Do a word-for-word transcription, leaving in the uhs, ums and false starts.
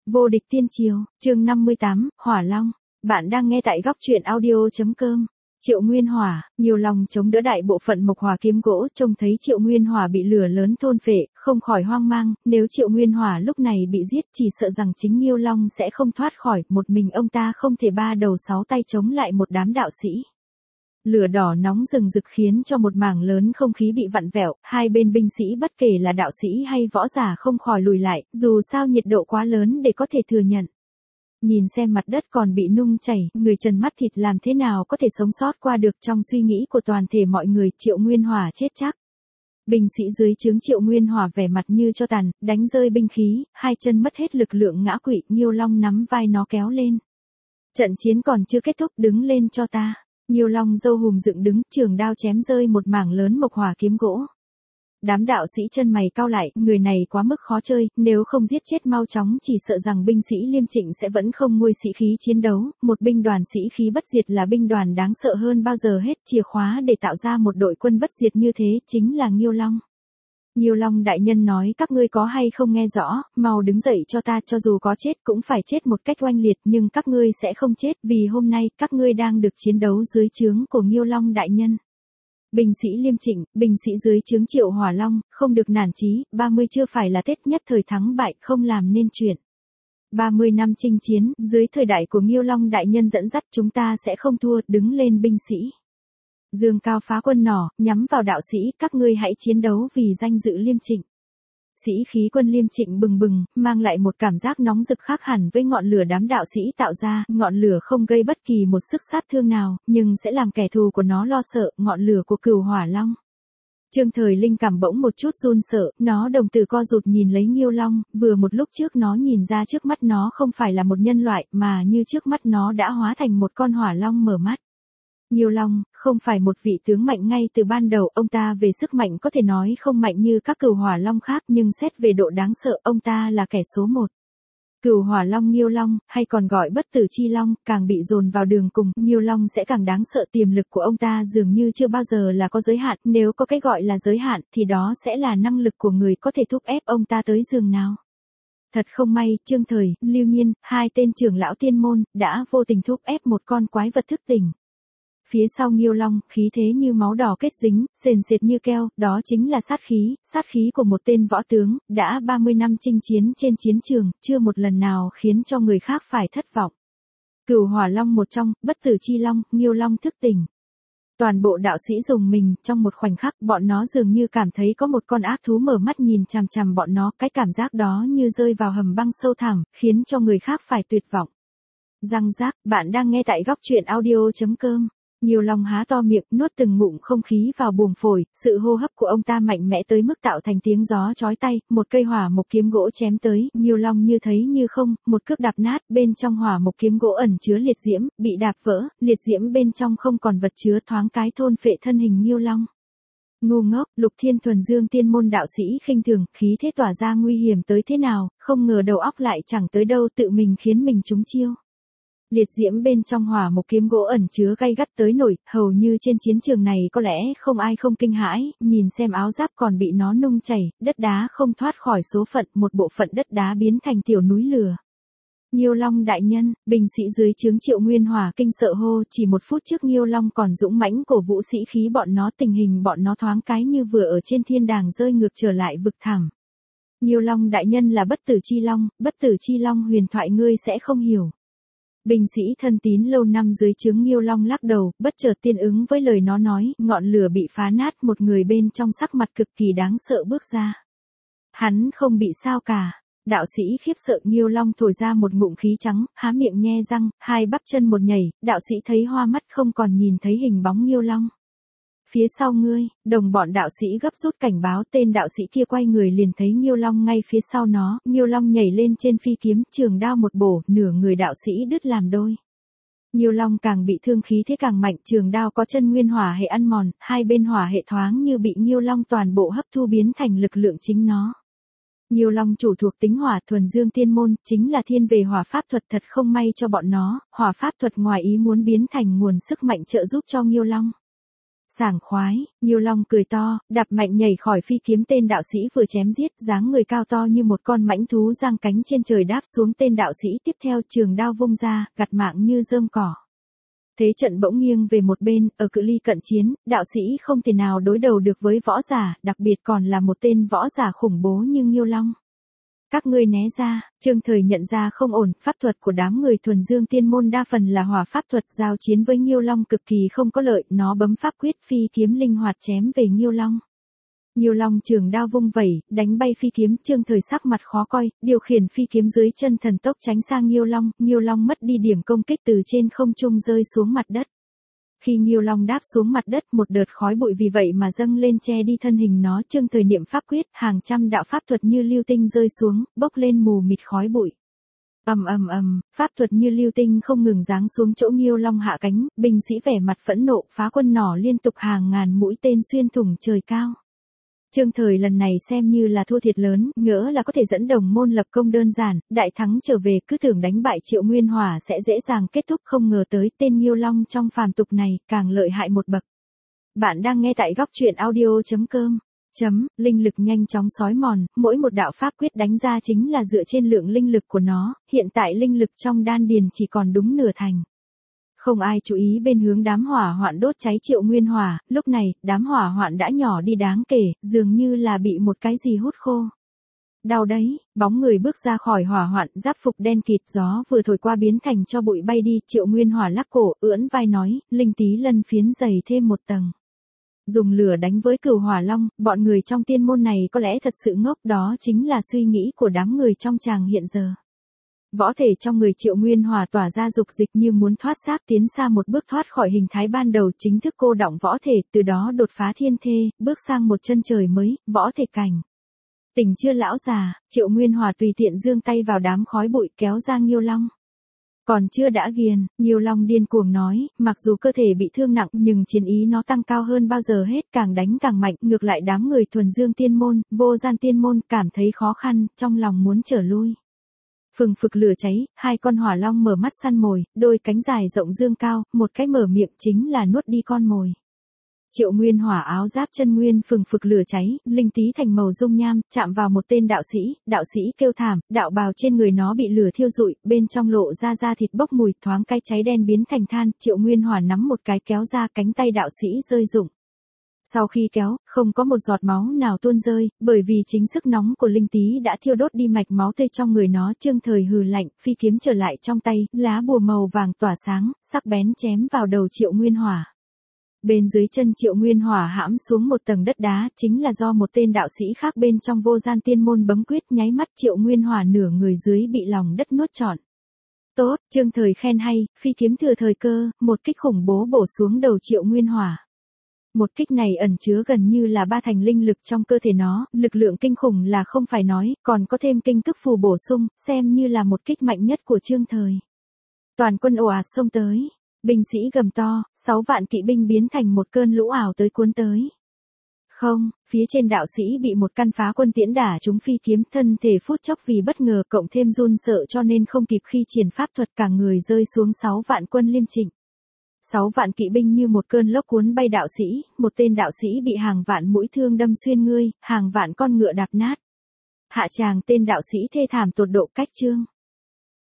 Vô địch tiên triều, chương năm mươi tám, Hỏa Long. Bạn đang nghe tại góc truyện audio chấm com. Triệu Nguyên Hỏa, nhiều lòng chống đỡ đại bộ phận Mộc Hỏa kiếm gỗ, trông thấy Triệu Nguyên Hỏa bị lửa lớn thôn phệ, không khỏi hoang mang, nếu Triệu Nguyên Hỏa lúc này bị giết chỉ sợ rằng chính Nghiêu Long sẽ không thoát khỏi, một mình ông ta không thể ba đầu sáu tay chống lại một đám đạo sĩ. Lửa đỏ nóng rừng rực khiến cho một mảng lớn không khí bị vặn vẹo, hai bên binh sĩ bất kể là đạo sĩ hay võ giả không khỏi lùi lại, dù sao nhiệt độ quá lớn để có thể thừa nhận. Nhìn xem mặt đất còn bị nung chảy, người trần mắt thịt làm thế nào có thể sống sót qua được, trong suy nghĩ của toàn thể mọi người, Triệu Nguyên Hỏa chết chắc. Binh sĩ dưới trướng Triệu Nguyên Hỏa vẻ mặt như cho tàn, đánh rơi binh khí, hai chân mất hết lực lượng ngã quỵ, Nghiêu Long nắm vai nó kéo lên. Trận chiến còn chưa kết thúc, đứng lên cho ta. Nghiêu Long râu hùm dựng đứng, trường đao chém rơi một mảng lớn Mộc Hỏa kiếm gỗ. Đám đạo sĩ chân mày cau lại, người này quá mức khó chơi, nếu không giết chết mau chóng chỉ sợ rằng binh sĩ Liêm Trịnh sẽ vẫn không nguôi sĩ khí chiến đấu, một binh đoàn sĩ khí bất diệt là binh đoàn đáng sợ hơn bao giờ hết, chìa khóa để tạo ra một đội quân bất diệt như thế chính là Nghiêu Long. Nghiêu Long đại nhân nói, các ngươi có hay không nghe rõ, mau đứng dậy cho ta, cho dù có chết cũng phải chết một cách oanh liệt, nhưng các ngươi sẽ không chết vì hôm nay các ngươi đang được chiến đấu dưới trướng của Nghiêu Long đại nhân. Binh sĩ Liêm Trịnh, binh sĩ dưới trướng Triệu Hỏa Long, không được nản chí, ba mươi chưa phải là Tết, nhất thời thắng bại không làm nên chuyện. ba mươi năm chinh chiến, dưới thời đại của Nghiêu Long đại nhân dẫn dắt chúng ta sẽ không thua, đứng lên binh sĩ. Dương cao phá quân nỏ, nhắm vào đạo sĩ, các ngươi hãy chiến đấu vì danh dự Liêm Trịnh. Sĩ khí quân Liêm Trịnh bừng bừng, mang lại một cảm giác nóng rực khác hẳn với ngọn lửa đám đạo sĩ tạo ra, ngọn lửa không gây bất kỳ một sức sát thương nào, nhưng sẽ làm kẻ thù của nó lo sợ, ngọn lửa của Cửu Hỏa Long. Trương Thời Linh cảm bỗng một chút run sợ, nó đồng tử co rụt nhìn lấy Nghiêu Long, vừa một lúc trước nó nhìn ra trước mắt nó không phải là một nhân loại, mà như trước mắt nó đã hóa thành một con hỏa long mở mắt. Nghiêu Long, không phải một vị tướng mạnh ngay từ ban đầu, ông ta về sức mạnh có thể nói không mạnh như các Cửu Hỏa Long khác, nhưng xét về độ đáng sợ, ông ta là kẻ số một. Cửu Hỏa Long Nghiêu Long, hay còn gọi bất tử chi long, càng bị dồn vào đường cùng, Nghiêu Long sẽ càng đáng sợ, tiềm lực của ông ta dường như chưa bao giờ là có giới hạn, nếu có cái gọi là giới hạn, thì đó sẽ là năng lực của người có thể thúc ép ông ta tới giường nào. Thật không may, Trương Thời, Lưu Nhiên, hai tên trưởng lão tiên môn, đã vô tình thúc ép một con quái vật thức tỉnh. Phía sau Nghiêu Long, khí thế như máu đỏ kết dính, sền sệt như keo, đó chính là sát khí, sát khí của một tên võ tướng, đã ba mươi năm chinh chiến trên chiến trường, chưa một lần nào khiến cho người khác phải thất vọng. Cửu Hỏa Long một trong, bất tử chi long, Nghiêu Long thức tỉnh. Toàn bộ đạo sĩ dùng mình, trong một khoảnh khắc, bọn nó dường như cảm thấy có một con ác thú mở mắt nhìn chằm chằm bọn nó, cái cảm giác đó như rơi vào hầm băng sâu thẳm, khiến cho người khác phải tuyệt vọng. Răng rác, bạn đang nghe tại góc truyện audio chấm com. Nghiêu Long há to miệng, nuốt từng ngụm không khí vào buồng phổi, sự hô hấp của ông ta mạnh mẽ tới mức tạo thành tiếng gió chói tai, một cây hỏa mộc kiếm gỗ chém tới, Nghiêu Long như thấy như không, một cước đạp nát, bên trong hỏa mộc kiếm gỗ ẩn chứa liệt diễm, bị đạp vỡ, liệt diễm bên trong không còn vật chứa, thoáng cái thôn phệ thân hình Nghiêu Long. Ngu ngốc, Lục Thiên Thuần Dương tiên môn đạo sĩ khinh thường, khí thế tỏa ra nguy hiểm tới thế nào, không ngờ đầu óc lại chẳng tới đâu, tự mình khiến mình trúng chiêu. Liệt diễm bên trong hỏa mộc kiếm gỗ ẩn chứa gay gắt tới nổi, hầu như trên chiến trường này có lẽ không ai không kinh hãi, nhìn xem áo giáp còn bị nó nung chảy, đất đá không thoát khỏi số phận, một bộ phận đất đá biến thành tiểu núi lửa. Nghiêu Long đại nhân, binh sĩ dưới trướng Triệu Nguyên Hỏa kinh sợ hô, chỉ một phút trước Nghiêu Long còn dũng mãnh cổ vũ sĩ khí bọn nó, tình hình bọn nó thoáng cái như vừa ở trên thiên đàng rơi ngược trở lại vực thẳm. Nghiêu Long đại nhân là bất tử chi long, bất tử chi long huyền thoại ngươi sẽ không hiểu. Binh sĩ thân tín lâu năm dưới trướng Nghiêu Long lắc đầu, bất chợt tiên ứng với lời nó nói, ngọn lửa bị phá nát, một người bên trong sắc mặt cực kỳ đáng sợ bước ra. Hắn không bị sao cả. Đạo sĩ khiếp sợ, Nghiêu Long thổi ra một ngụm khí trắng, há miệng nhe răng, hai bắp chân một nhảy, đạo sĩ thấy hoa mắt không còn nhìn thấy hình bóng Nghiêu Long. Phía sau ngươi, đồng bọn đạo sĩ gấp rút cảnh báo, tên đạo sĩ kia quay người liền thấy Nghiêu Long ngay phía sau nó, Nghiêu Long nhảy lên trên phi kiếm, trường đao một bổ, nửa người đạo sĩ đứt làm đôi. Nghiêu Long càng bị thương, khí thế càng mạnh, trường đao có chân nguyên hỏa hệ ăn mòn, hai bên hỏa hệ thoáng như bị Nghiêu Long toàn bộ hấp thu biến thành lực lượng chính nó. Nghiêu Long chủ thuộc tính hỏa, thuần dương tiên môn, chính là thiên về hỏa pháp thuật, thật không may cho bọn nó, hỏa pháp thuật ngoài ý muốn biến thành nguồn sức mạnh trợ giúp cho Nghiêu Long. Sảng khoái, Nhiêu Long cười to, đạp mạnh nhảy khỏi phi kiếm tên đạo sĩ vừa chém giết, dáng người cao to như một con mãnh thú giang cánh trên trời đáp xuống tên đạo sĩ tiếp theo, trường đao vung ra, gặt mạng như rơm cỏ. Thế trận bỗng nghiêng về một bên, ở cự ly cận chiến, đạo sĩ không thể nào đối đầu được với võ giả, đặc biệt còn là một tên võ giả khủng bố như Nhiêu Long. Các ngươi né ra, Trương Thời nhận ra không ổn, pháp thuật của đám người thuần dương tiên môn đa phần là hỏa pháp thuật, giao chiến với Nhiêu Long cực kỳ không có lợi, nó bấm pháp quyết phi kiếm linh hoạt chém về Nhiêu Long. Nhiêu Long trường đao vung vẩy, đánh bay phi kiếm, Trương Thời sắc mặt khó coi, điều khiển phi kiếm dưới chân thần tốc tránh sang Nhiêu Long, Nhiêu Long mất đi điểm công kích từ trên không trung rơi xuống mặt đất. Khi Nhiêu Long đáp xuống mặt đất, một đợt khói bụi vì vậy mà dâng lên che đi thân hình nó, Trương Thời niệm pháp quyết, hàng trăm đạo pháp thuật như lưu tinh rơi xuống, bốc lên mù mịt khói bụi. Ầm ầm ầm, pháp thuật như lưu tinh không ngừng giáng xuống chỗ Nhiêu Long hạ cánh, binh sĩ vẻ mặt phẫn nộ, phá quân nỏ liên tục hàng ngàn mũi tên xuyên thủng trời cao. Trương Thời lần này xem như là thua thiệt lớn, ngỡ là có thể dẫn đồng môn lập công đơn giản, đại thắng trở về, cứ tưởng đánh bại Triệu Nguyên Hỏa sẽ dễ dàng kết thúc, không ngờ tới tên Nhiêu Long trong phàm tục này càng lợi hại một bậc. Bạn đang nghe tại góc truyện audio chấm com. Chấm, linh lực nhanh chóng xói mòn, mỗi một đạo pháp quyết đánh ra chính là dựa trên lượng linh lực của nó, hiện tại linh lực trong đan điền chỉ còn đúng nửa thành. Không ai chú ý bên hướng đám hỏa hoạn đốt cháy Triệu Nguyên Hỏa, lúc này, đám hỏa hoạn đã nhỏ đi đáng kể, dường như là bị một cái gì hút khô. Đau đấy, bóng người bước ra khỏi hỏa hoạn, giáp phục đen kịt, gió vừa thổi qua biến thành cho bụi bay đi, Triệu Nguyên Hỏa lắc cổ, ưỡn vai nói, linh tí lân phiến dày thêm một tầng. Dùng lửa đánh với Cửu Hỏa Long, bọn người trong tiên môn này có lẽ thật sự ngốc, đó chính là suy nghĩ của đám người trong tràng hiện giờ. Võ thể trong người Triệu Nguyên Hỏa tỏa ra dục dịch như muốn thoát xác, tiến xa một bước thoát khỏi hình thái ban đầu, chính thức cô đọng võ thể, từ đó đột phá thiên thê, bước sang một chân trời mới, võ thể cảnh. Tỉnh chưa lão già, Triệu Nguyên Hỏa tùy tiện giương tay vào đám khói bụi kéo ra Nhiêu Long. Còn chưa đã ghiền, Nhiêu Long điên cuồng nói, mặc dù cơ thể bị thương nặng nhưng chiến ý nó tăng cao hơn bao giờ hết, càng đánh càng mạnh, ngược lại đám người thuần dương tiên môn, vô gian tiên môn cảm thấy khó khăn, trong lòng muốn trở lui. Phừng phực lửa cháy, hai con hỏa long mở mắt săn mồi, đôi cánh dài rộng dương cao, một cái mở miệng chính là nuốt đi con mồi. Triệu Nguyên Hỏa áo giáp chân nguyên phừng phực lửa cháy, linh tí thành màu dung nham, chạm vào một tên đạo sĩ, đạo sĩ kêu thảm, đạo bào trên người nó bị lửa thiêu rụi, bên trong lộ ra da thịt bốc mùi, thoáng cái cháy đen biến thành than, Triệu Nguyên Hỏa nắm một cái kéo ra, cánh tay đạo sĩ rơi rụng. Sau khi kéo, không có một giọt máu nào tuôn rơi, bởi vì chính sức nóng của linh tí đã thiêu đốt đi mạch máu tươi trong người nó. Trương Thời hừ lạnh, phi kiếm trở lại trong tay, lá bùa màu vàng tỏa sáng, sắc bén chém vào đầu Triệu Nguyên Hỏa. Bên dưới chân Triệu Nguyên Hỏa hãm xuống một tầng đất đá, chính là do một tên đạo sĩ khác bên trong vô gian tiên môn bấm quyết, nháy mắt Triệu Nguyên Hỏa nửa người dưới bị lòng đất nuốt trọn. Tốt, Trương Thời khen hay, phi kiếm thừa thời cơ, một kích khủng bố bổ xuống đầu Triệu Nguyên Hỏa. Một kích này ẩn chứa gần như là ba thành linh lực trong cơ thể nó, lực lượng kinh khủng là không phải nói, còn có thêm kinh tức phù bổ sung, xem như là một kích mạnh nhất của Trương Thời. Toàn quân ồ ạt xông tới, binh sĩ gầm to, sáu vạn kỵ binh biến thành một cơn lũ ảo tới cuốn tới. Không, phía trên đạo sĩ bị một căn phá quân tiễn đả trúng phi kiếm, thân thể phút chốc vì bất ngờ cộng thêm run sợ cho nên không kịp khi triển pháp thuật, cả người rơi xuống sáu vạn quân liêm trịnh. Sáu vạn kỵ binh như một cơn lốc cuốn bay đạo sĩ, một tên đạo sĩ bị hàng vạn mũi thương đâm xuyên ngươi, hàng vạn con ngựa đạp nát. Hạ tràng tên đạo sĩ thê thảm tột độ cách chương.